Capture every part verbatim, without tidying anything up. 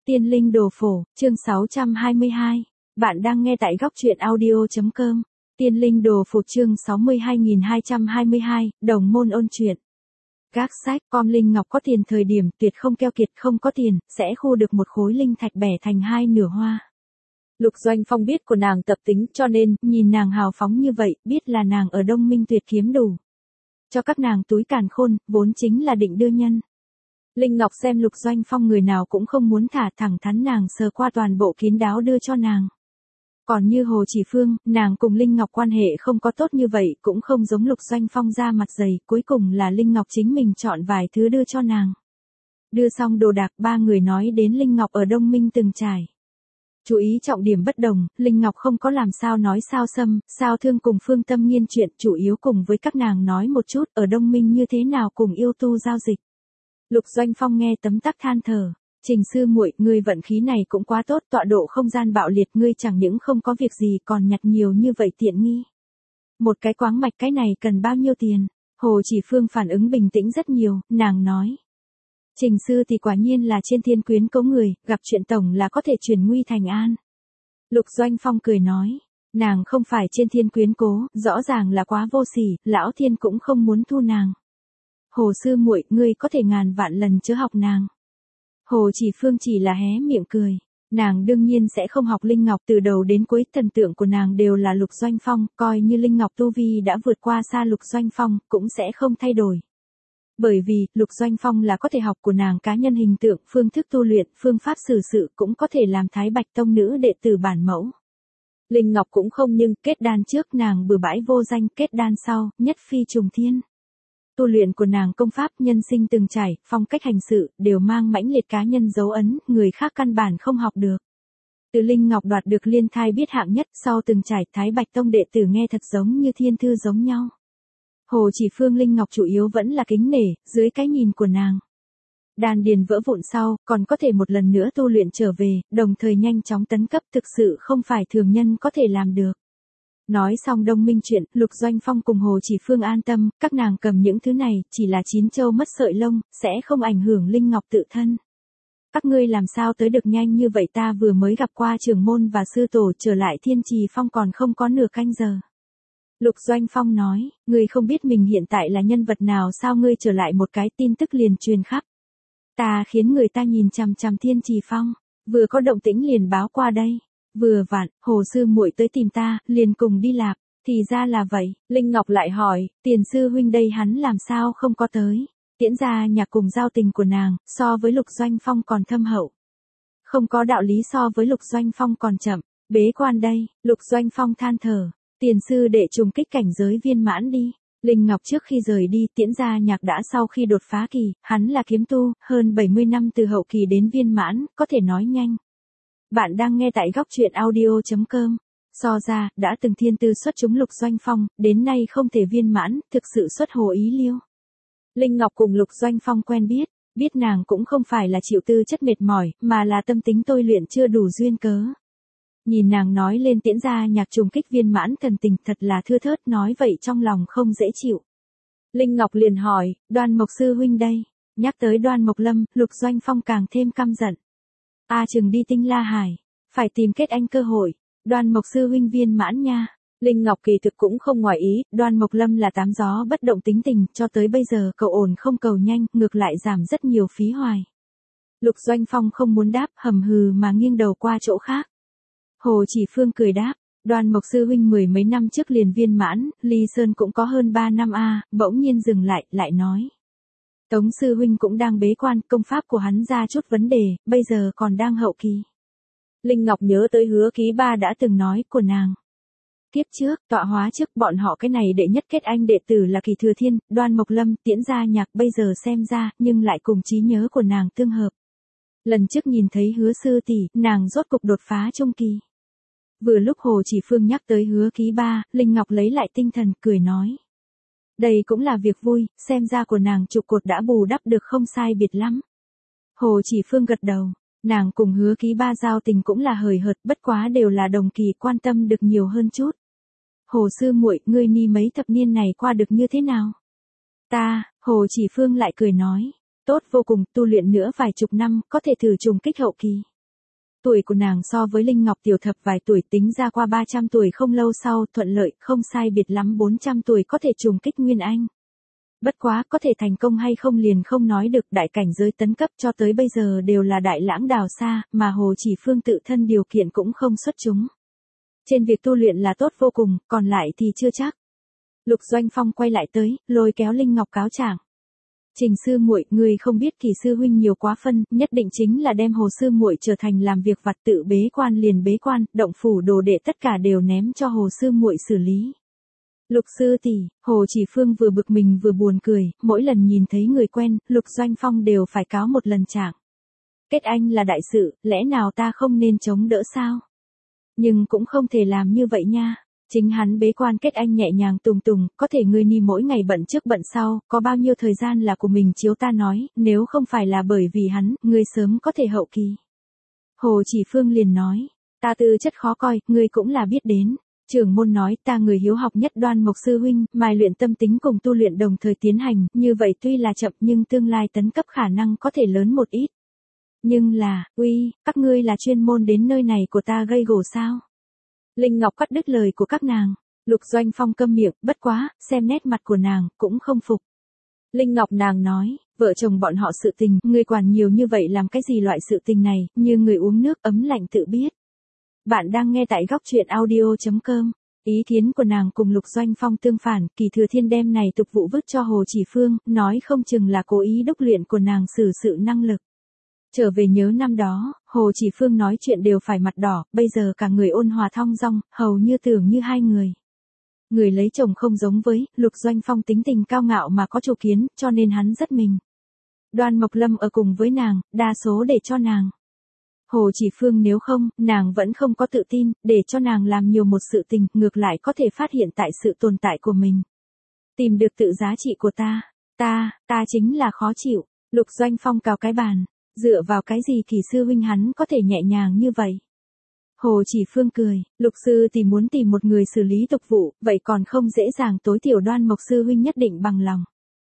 Tiên linh đồ phổ, chương sáu trăm hai mươi hai. Bạn đang nghe tại góc truyện audio.com. Tiên linh đồ phổ chương sáu mươi hai nghìn hai trăm hai mươi hai, đồng môn ôn chuyện. Các sách, com linh ngọc có tiền thời điểm tuyệt không keo kiệt, không có tiền, sẽ khu được một khối linh thạch bẻ thành hai nửa hoa. Lục Doanh Phong biết của nàng tập tính, cho nên, nhìn nàng hào phóng như vậy, biết là nàng ở Đông Minh tuyệt kiếm đủ. Cho các nàng túi càn khôn, vốn chính là định đưa nhân. Linh Ngọc xem Lục Doanh Phong người nào cũng không muốn thả, thẳng thắn nàng sờ qua toàn bộ kín đáo đưa cho nàng. Còn như Hồ Chỉ Phương, nàng cùng Linh Ngọc quan hệ không có tốt như vậy, cũng không giống Lục Doanh Phong ra mặt dày, cuối cùng là Linh Ngọc chính mình chọn vài thứ đưa cho nàng. Đưa xong đồ đạc, ba người nói đến Linh Ngọc ở Đông Minh từng trải. Chú ý trọng điểm bất đồng, Linh Ngọc không có làm sao nói sao xâm, sao thương cùng Phương Tâm Nghiên chuyện, chủ yếu cùng với các nàng nói một chút ở Đông Minh như thế nào cùng yêu tu giao dịch. Lục Doanh Phong nghe tấm tắc than thở, Trình sư muội, ngươi vận khí này cũng quá tốt, tọa độ không gian bạo liệt, ngươi chẳng những không có việc gì còn nhặt nhiều như vậy tiện nghi. Một cái quáng mạch cái này cần bao nhiêu tiền? Hồ Chỉ Phương phản ứng bình tĩnh rất nhiều, nàng nói. Trình sư thì quả nhiên là trên thiên quyến có người, gặp chuyện tổng là có thể chuyển nguy thành an. Lục Doanh Phong cười nói, nàng không phải trên thiên quyến cố, rõ ràng là quá vô sỉ, lão thiên cũng không muốn thu nàng. Hồ sư muội, ngươi có thể ngàn vạn lần chớ học nàng. Hồ Chỉ Phương chỉ là hé miệng cười. Nàng đương nhiên sẽ không học Linh Ngọc, từ đầu đến cuối thần tượng của nàng đều là Lục Doanh Phong, coi như Linh Ngọc tu vi đã vượt qua xa Lục Doanh Phong, cũng sẽ không thay đổi. Bởi vì, Lục Doanh Phong là có thể học của nàng cá nhân hình tượng, phương thức tu luyện, phương pháp xử sự cũng có thể làm Thái Bạch Tông nữ đệ tử bản mẫu. Linh Ngọc cũng không, nhưng kết đan trước nàng bừa bãi vô danh, kết đan sau, nhất phi trùng thiên. Tu luyện của nàng công pháp, nhân sinh từng trải, phong cách hành sự, đều mang mãnh liệt cá nhân dấu ấn, người khác căn bản không học được. Từ Linh Ngọc đoạt được liên thai biết hạng nhất, sau từng trải, Thái Bạch Tông đệ tử nghe thật giống như thiên thư giống nhau. Hồ Chỉ Phương Linh Ngọc chủ yếu vẫn là kính nể, dưới cái nhìn của nàng. Đan điền vỡ vụn sau, còn có thể một lần nữa tu luyện trở về, đồng thời nhanh chóng tấn cấp, thực sự không phải thường nhân có thể làm được. Nói xong Đông Minh chuyện, Lục Doanh Phong cùng Hồ Chỉ Phương an tâm, các nàng cầm những thứ này, chỉ là chín châu mất sợi lông, sẽ không ảnh hưởng Linh Ngọc tự thân. Các ngươi làm sao tới được nhanh như vậy, ta vừa mới gặp qua trưởng môn và sư tổ, trở lại Thiên Trì Phong còn không có nửa canh giờ. Lục Doanh Phong nói, ngươi không biết mình hiện tại là nhân vật nào sao, ngươi trở lại một cái tin tức liền truyền khắp. Ta khiến người ta nhìn chằm chằm Thiên Trì Phong, vừa có động tĩnh liền báo qua đây. Vừa vặn, Hồ sư muội tới tìm ta, liền cùng đi lạc, thì ra là vậy. Linh Ngọc lại hỏi, tiền sư huynh đây hắn làm sao không có tới. Tiễn ra nhạc cùng giao tình của nàng, so với Lục Doanh Phong còn thâm hậu. Không có đạo lý so với Lục Doanh Phong còn chậm, bế quan đây. Lục Doanh Phong than thở, tiền sư đệ trùng kích cảnh giới viên mãn đi. Linh Ngọc trước khi rời đi, Tiễn gia nhạc đã sau khi đột phá kỳ, hắn là kiếm tu, hơn bảy mươi năm từ hậu kỳ đến viên mãn, có thể nói nhanh. Bạn đang nghe tại góc truyện audio.com. So ra, đã từng thiên tư xuất chúng Lục Doanh Phong, đến nay không thể viên mãn, thực sự xuất hồ ý liêu. Linh Ngọc cùng Lục Doanh Phong quen biết, biết nàng cũng không phải là chịu tư chất mệt mỏi, mà là tâm tính tôi luyện chưa đủ duyên cớ. Nhìn nàng nói lên Tiễn gia nhạc trùng kích viên mãn thần tình, thật là thưa thớt, nói vậy trong lòng không dễ chịu. Linh Ngọc liền hỏi, Đoan Mộc sư huynh đây. Nhắc tới Đoan Mộc Lâm, Lục Doanh Phong càng thêm căm giận. A chừng đi Tinh La Hải, phải tìm kết anh cơ hội, Đoan Mộc sư huynh viên mãn nha. Linh Ngọc kỳ thực cũng không ngoài ý, Đoan Mộc Lâm là tám gió bất động tính tình, cho tới bây giờ cầu ổn không cầu nhanh, ngược lại giảm rất nhiều phí hoài. Lục Doanh Phong không muốn đáp, hầm hừ mà nghiêng đầu qua chỗ khác. Hồ Chỉ Phương cười đáp, Đoan Mộc sư huynh mười mấy năm trước liền viên mãn, Ly Sơn cũng có hơn ba năm a, bỗng nhiên dừng lại, lại nói. Tống sư huynh cũng đang bế quan, công pháp của hắn ra chút vấn đề, bây giờ còn đang hậu kỳ. Linh Ngọc nhớ tới Hứa Ký Ba đã từng nói của nàng. Tiếp trước, tọa hóa trước, bọn họ cái này đệ nhất kết anh đệ tử là Kỳ Thừa Thiên, Đoan Mộc Lâm, Tiễn gia nhạc, bây giờ xem ra, nhưng lại cùng trí nhớ của nàng tương hợp. Lần trước nhìn thấy Hứa sư tỷ, nàng rốt cục đột phá trung kỳ. Vừa lúc Hồ Chỉ Phương nhắc tới Hứa Ký Ba, Linh Ngọc lấy lại tinh thần, cười nói. Đây cũng là việc vui, xem ra của nàng trụ cột đã bù đắp được không sai biệt lắm. Hồ Chỉ Phương gật đầu, nàng cùng Hứa Ký Ba giao tình cũng là hời hợt, bất quá đều là đồng kỳ, quan tâm được nhiều hơn chút. Hồ sư muội, ngươi ni mấy thập niên này qua được như thế nào? Ta, Hồ Chỉ Phương lại cười nói, tốt vô cùng, tu luyện nữa vài chục năm, có thể thử trùng kích hậu kỳ. Tuổi của nàng so với Linh Ngọc tiểu thập vài tuổi, tính ra qua ba trăm tuổi không lâu sau, thuận lợi, không sai biệt lắm bốn trăm tuổi có thể trùng kích Nguyên Anh. Bất quá, có thể thành công hay không liền không nói được, đại cảnh giới tấn cấp cho tới bây giờ đều là đại lãng đào xa, mà Hồ Chỉ Phương tự thân điều kiện cũng không xuất chúng. Trên việc tu luyện là tốt vô cùng, còn lại thì chưa chắc. Lục Doanh Phong quay lại tới, lôi kéo Linh Ngọc cáo trạng. Trình sư muội, người không biết Kỳ sư huynh nhiều quá phân, nhất định chính là đem Hồ sư muội trở thành làm việc vặt, tự bế quan liền bế quan, động phủ đồ đệ tất cả đều ném cho Hồ sư muội xử lý. Lục sư tỷ, Hồ Chỉ Phương vừa bực mình vừa buồn cười, mỗi lần nhìn thấy người quen, Lục Doanh Phong đều phải cáo một lần trạng. Kết anh là đại sự, lẽ nào ta không nên chống đỡ sao? Nhưng cũng không thể làm như vậy nha. Chính hắn bế quan kết anh nhẹ nhàng tùng tùng, có thể ngươi ni mỗi ngày bận trước bận sau, có bao nhiêu thời gian là của mình chiếu ta nói, nếu không phải là bởi vì hắn, ngươi sớm có thể hậu kỳ. Hồ Chỉ Phương liền nói, ta tư chất khó coi, ngươi cũng là biết đến. Trưởng môn nói ta người hiếu học nhất Đoan Mộc sư huynh, mài luyện tâm tính cùng tu luyện đồng thời tiến hành, như vậy tuy là chậm nhưng tương lai tấn cấp khả năng có thể lớn một ít. Nhưng là, uy, các ngươi là chuyên môn đến nơi này của ta gây gổ sao? Linh Ngọc cắt đứt lời của các nàng. Lục Doanh Phong câm miệng, bất quá, xem nét mặt của nàng, cũng không phục. Linh Ngọc nàng nói, vợ chồng bọn họ sự tình, người quản nhiều như vậy làm cái gì loại sự tình này, như người uống nước ấm lạnh tự biết. Bạn đang nghe tại góc truyện audio chấm com. Ý kiến của nàng cùng Lục Doanh Phong tương phản, Kỳ Thừa Thiên đem này tục vụ vứt cho Hồ Chỉ Phương, nói không chừng là cố ý đúc luyện của nàng xử sự năng lực. Trở về nhớ năm đó, Hồ Chỉ Phương nói chuyện đều phải mặt đỏ, bây giờ cả người ôn hòa thong dong, hầu như tưởng như hai người. Người lấy chồng không giống với, Lục Doanh Phong tính tình cao ngạo mà có chủ kiến, cho nên hắn rất mình. Đoan Mộc Lâm ở cùng với nàng, đa số để cho nàng. Hồ Chỉ Phương nếu không, nàng vẫn không có tự tin, để cho nàng làm nhiều một sự tình, ngược lại có thể phát hiện tại sự tồn tại của mình. Tìm được tự giá trị của ta, ta, ta chính là khó chịu. Lục Doanh Phong cào cái bàn. Dựa vào cái gì Kỳ sư huynh hắn có thể nhẹ nhàng như vậy? Hồ Chỉ Phương cười, Lục sư thì muốn tìm một người xử lý tục vụ, vậy còn không dễ dàng, tối thiểu Đoan Mộc sư huynh nhất định bằng lòng.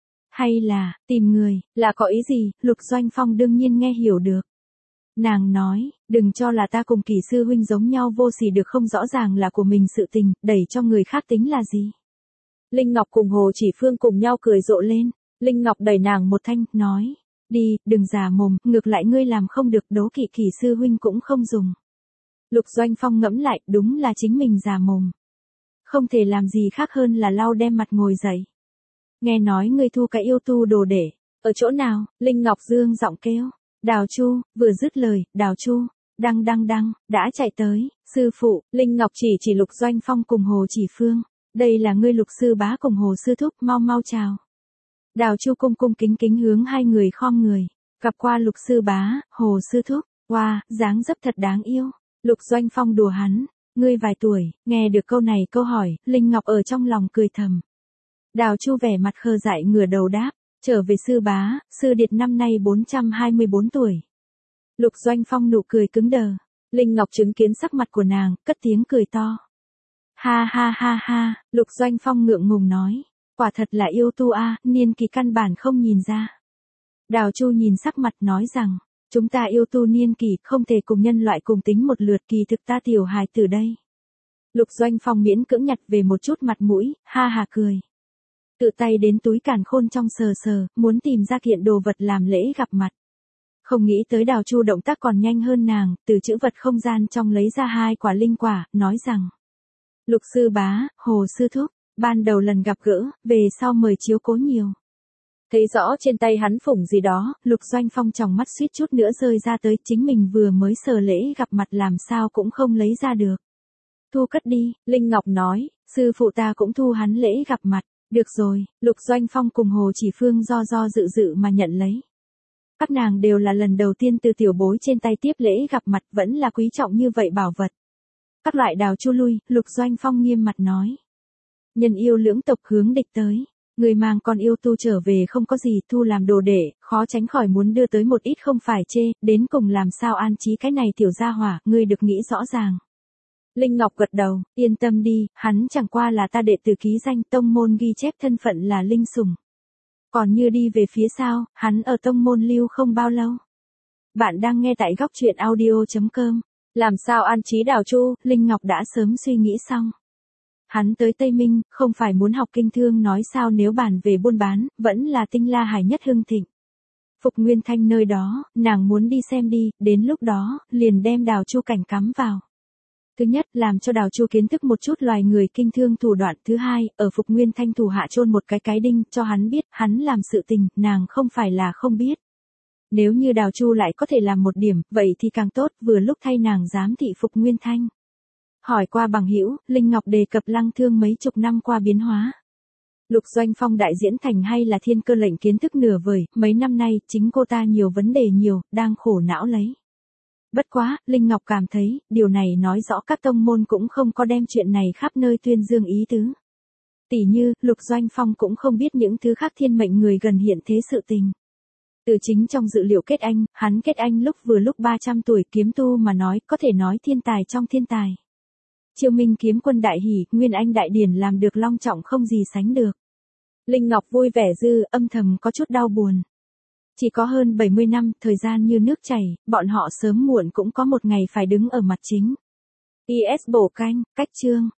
Hay là, tìm người, là có ý gì? Lục Doanh Phong đương nhiên nghe hiểu được. Nàng nói, đừng cho là ta cùng Kỳ sư huynh giống nhau vô sỉ được không, rõ ràng là của mình sự tình, đẩy cho người khác tính là gì? Linh Ngọc cùng Hồ Chỉ Phương cùng nhau cười rộ lên, Linh Ngọc đẩy nàng một thanh, nói. Đi, đừng già mồm, ngược lại ngươi làm không được, đố kỵ Kỳ sư huynh cũng không dùng. Lục Doanh Phong ngẫm lại, đúng là chính mình già mồm. Không thể làm gì khác hơn là lau đem mặt ngồi dậy. Nghe nói ngươi thu cái yêu tu đồ để, ở chỗ nào? Linh Ngọc dương giọng kêu. Đào Chu, vừa dứt lời, Đào Chu, đăng đăng đăng, đã chạy tới, sư phụ, Linh Ngọc chỉ chỉ Lục Doanh Phong cùng Hồ Chỉ Phương. Đây là ngươi Lục sư bá cùng Hồ sư thúc, mau mau chào. Đào Chu cung cung kính kính hướng hai người khom người, gặp qua Lục sư bá, Hồ sư thúc, wow, dáng dấp thật đáng yêu. Lục Doanh Phong đùa hắn, ngươi vài tuổi, nghe được câu này câu hỏi, Linh Ngọc ở trong lòng cười thầm. Đào Chu vẻ mặt khờ dại ngửa đầu đáp, trở về sư bá, sư điệt năm nay bốn trăm hai mươi bốn tuổi. Lục Doanh Phong nụ cười cứng đờ, Linh Ngọc chứng kiến sắc mặt của nàng, cất tiếng cười to. Ha ha ha ha, Lục Doanh Phong ngượng ngùng nói. Quả thật là yêu tu a, niên kỳ căn bản không nhìn ra. Đào Chu nhìn sắc mặt nói rằng, chúng ta yêu tu niên kỳ không thể cùng nhân loại cùng tính một lượt, kỳ thực ta tiểu hài từ đây. Lục Doanh Phong miễn cưỡng nhặt về một chút mặt mũi, ha ha cười. Tự tay đến túi càn khôn trong sờ sờ, muốn tìm ra kiện đồ vật làm lễ gặp mặt. Không nghĩ tới Đào Chu động tác còn nhanh hơn nàng, từ chữ vật không gian trong lấy ra hai quả linh quả, nói rằng. Lục sư bá, Hồ sư thúc. Ban đầu lần gặp gỡ, về sau mời chiếu cố nhiều. Thấy rõ trên tay hắn phủng gì đó, Lục Doanh Phong tròng mắt suýt chút nữa rơi ra tới, chính mình vừa mới sờ lễ gặp mặt làm sao cũng không lấy ra được. Thu cất đi, Linh Ngọc nói, sư phụ ta cũng thu hắn lễ gặp mặt, được rồi, Lục Doanh Phong cùng Hồ Chỉ Phương do do dự dự mà nhận lấy. Các nàng đều là lần đầu tiên từ tiểu bối trên tay tiếp lễ gặp mặt, vẫn là quý trọng như vậy bảo vật. Các loại Đào Chu lui, Lục Doanh Phong nghiêm mặt nói. Nhân yêu lưỡng tộc hướng địch tới, người mang con yêu tu trở về không có gì, thu làm đồ để, khó tránh khỏi muốn đưa tới một ít không phải chê, đến cùng làm sao an trí cái này tiểu gia hỏa, ngươi được nghĩ rõ ràng. Linh Ngọc gật đầu, yên tâm đi, hắn chẳng qua là ta đệ tử ký danh, tông môn ghi chép thân phận là linh sủng. Còn như đi về phía sau, hắn ở tông môn lưu không bao lâu. Bạn đang nghe tại góc truyện audio chấm com. Làm sao an trí Đào Chu, Linh Ngọc đã sớm suy nghĩ xong. Hắn tới Tây Minh, không phải muốn học kinh thương nói sao nếu bàn về buôn bán, vẫn là Tinh La Hải nhất hưng thịnh. Phục Nguyên Thanh nơi đó, nàng muốn đi xem đi, đến lúc đó, liền đem Đào Chu cảnh cắm vào. Thứ nhất, làm cho Đào Chu kiến thức một chút loài người kinh thương thủ đoạn. Thứ hai, ở Phục Nguyên Thanh thủ hạ chôn một cái cái đinh, cho hắn biết, hắn làm sự tình, nàng không phải là không biết. Nếu như Đào Chu lại có thể làm một điểm, vậy thì càng tốt, vừa lúc thay nàng giám thị Phục Nguyên Thanh. Hỏi qua bằng hữu, Linh Ngọc đề cập Lăng Thương mấy chục năm qua biến hóa. Lục Doanh Phong đại diễn thành hay là Thiên Cơ lệnh kiến thức nửa vời, mấy năm nay, chính cô ta nhiều vấn đề nhiều, đang khổ não lấy. Bất quá, Linh Ngọc cảm thấy, điều này nói rõ các tông môn cũng không có đem chuyện này khắp nơi tuyên dương ý tứ. Tỷ như, Lục Doanh Phong cũng không biết những thứ khác thiên mệnh người gần hiện thế sự tình. Từ chính trong dự liệu kết anh, hắn kết anh lúc vừa lúc ba trăm tuổi, kiếm tu mà nói, có thể nói thiên tài trong thiên tài. Chiêu Minh kiếm quân đại hỉ, Nguyên Anh đại điển làm được long trọng không gì sánh được. Linh Ngọc vui vẻ dư, âm thầm có chút đau buồn. Chỉ có hơn bảy mươi năm, thời gian như nước chảy, bọn họ sớm muộn cũng có một ngày phải đứng ở mặt chính. i ét bổ canh, cách chương.